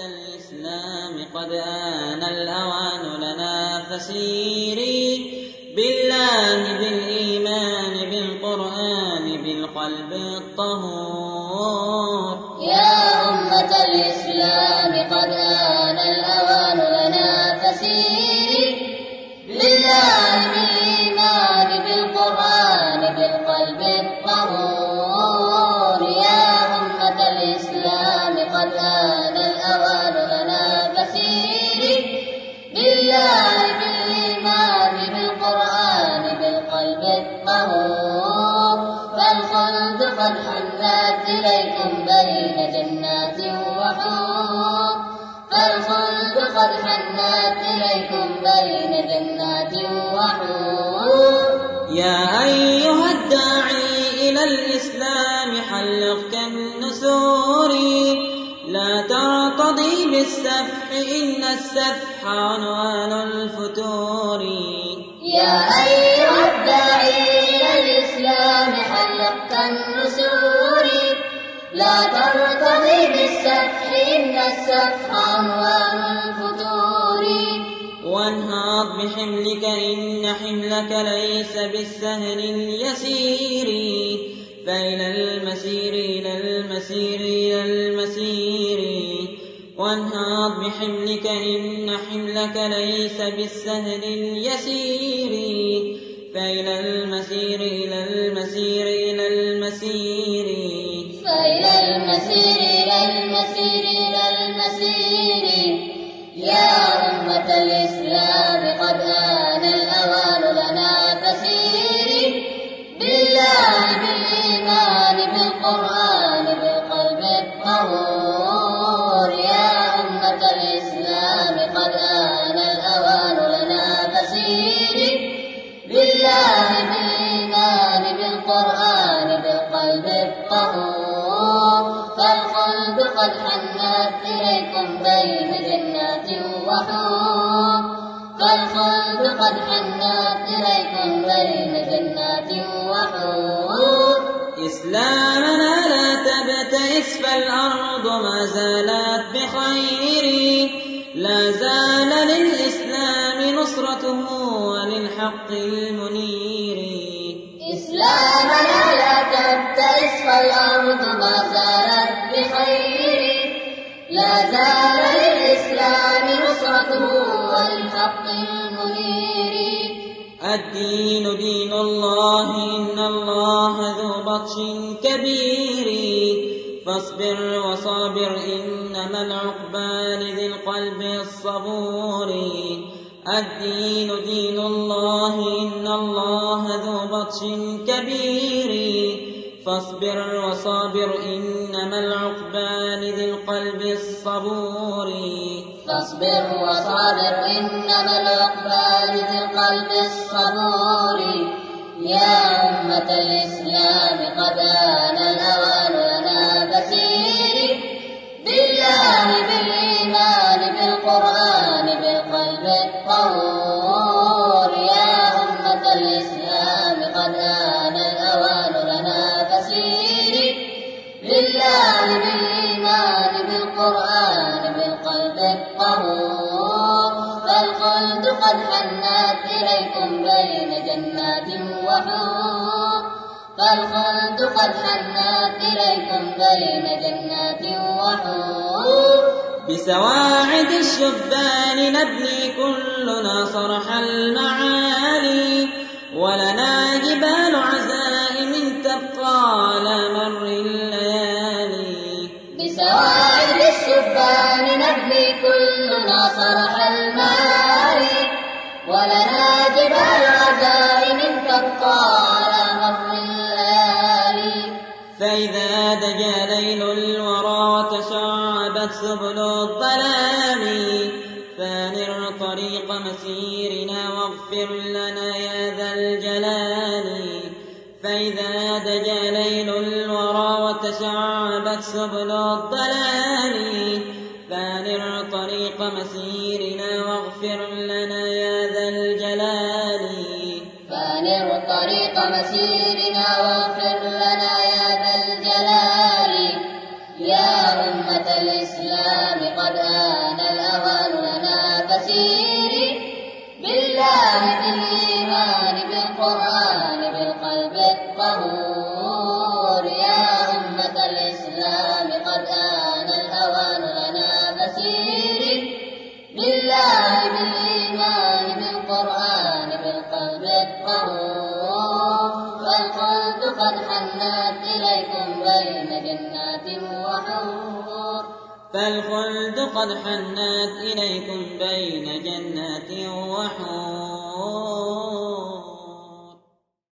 الإسلام قد آن الأوان لنا فسيري بالله بالإيمان بالقرآن بالقلب الطهور. يا أمة الإسلام قد آن الأوان لنا فسيري بالله بالإيمان بالقرآن بالقلب الطهور. يا أمة الإسلام قد آن الأوان لنا فسيري بالله بالإيمان بالقرآن بالقلب الطهور. فالخلد قد حلت إليكم بين جنات وحور. فالخلد قد حلت إليكم بين جنات وحور. يا أيها الداعي إلى الإسلام حلق كالنسور، لا ترتضي بالسفح إن السفح عنوان الفتور. يا أيها الداعي إلى الإسلام حلق كالنسور، لا ترتضي بالسفح إن السفح عنوان الفتور. وانهض بحملك إن حملك ليس بالسهل اليسير، فإلى المسير إلى المسير إلى المسير. وانهض بحملك إن حملك ليس بالسهل اليسير، فإلى المسير إلى المسير إلى المسير. فإلى المسير إلى المسير إلى المسير. يا أمة الإسلام قد آن الأوان لنا فسيري بالله بالإيمان بالقرآن بالقلب الطهور. يا أمة الإسلام قد آن الأوان لنا فسيري بالله بالإيمان بالقرآن بالقلب الطهور. فالخلد قد حنت إليكم بين جنات وحور. فالخلد قد حنت إليكم بين جنات وحور. إسلامنا لا تبتئس فالأرض ما زالت بخير، لا زال للإسلام نصرته وللحق المنير. إسلامنا لا تبتئس فالأرض ما زالت بخير، لا زال للإسلام نصرته وللحق المنير. الدين دين الله إن الله ذو بطش كبير، فاصبر وصابر إنما العقبى لذي القلب الصبور. الدين دين الله إن الله ذو بطش كبير، فاصبر وصابر إنما العقبى لذي القلب الصبور. فاصبر وصابر إنما العقبى لذي القلب الصبور. يا أمة الإسلام قد آن الأوان لنا فسيري بالله بالإيمان بالقرآن بالقلب الطهور. يا أمة الإسلام قد آن الأوان لنا فسيري بالله بالإيمان بالقرآن بالقلب الطهور. فالخلد قد حنت إليكم بين جنات وحور. فالخلد قد حنت إليكم بين جنات وحور. بسواعد الشبان نبني كلنا صرح المعالي، ولنا جبال عزائم تبقى على مر الليالي. بسواعد الشبان نبني كلنا صرح المعالي، ولنا جبال عزائم تبقى على مر الليالي. فإذا دجى ليل الورى وتشعبت سبل الظلام، فانر طريق مسيرنا واغفر لنا يا ذا الجلال. فإذا دجى ليل الورى وتشعبت سبل الضلال، فانر طريق مسيرنا واغفر لنا يا ذا الجلال. فانر طريق مسيرنا واغفر لنا يا ذا الجلال. يا أمة الإسلام قد آن الأوان لنا فسيري بالله بالإيمان بالقرآن بالقلب الطهور. يا أمة الإسلام قد آن الأوان لنا فسيري بالله بالإيمان بالقرآن بالقلب الطهور. فالخلد قد حنت إليكم بين جنات وحور. فالخلد قد حنت إليكم بين جنات وحور.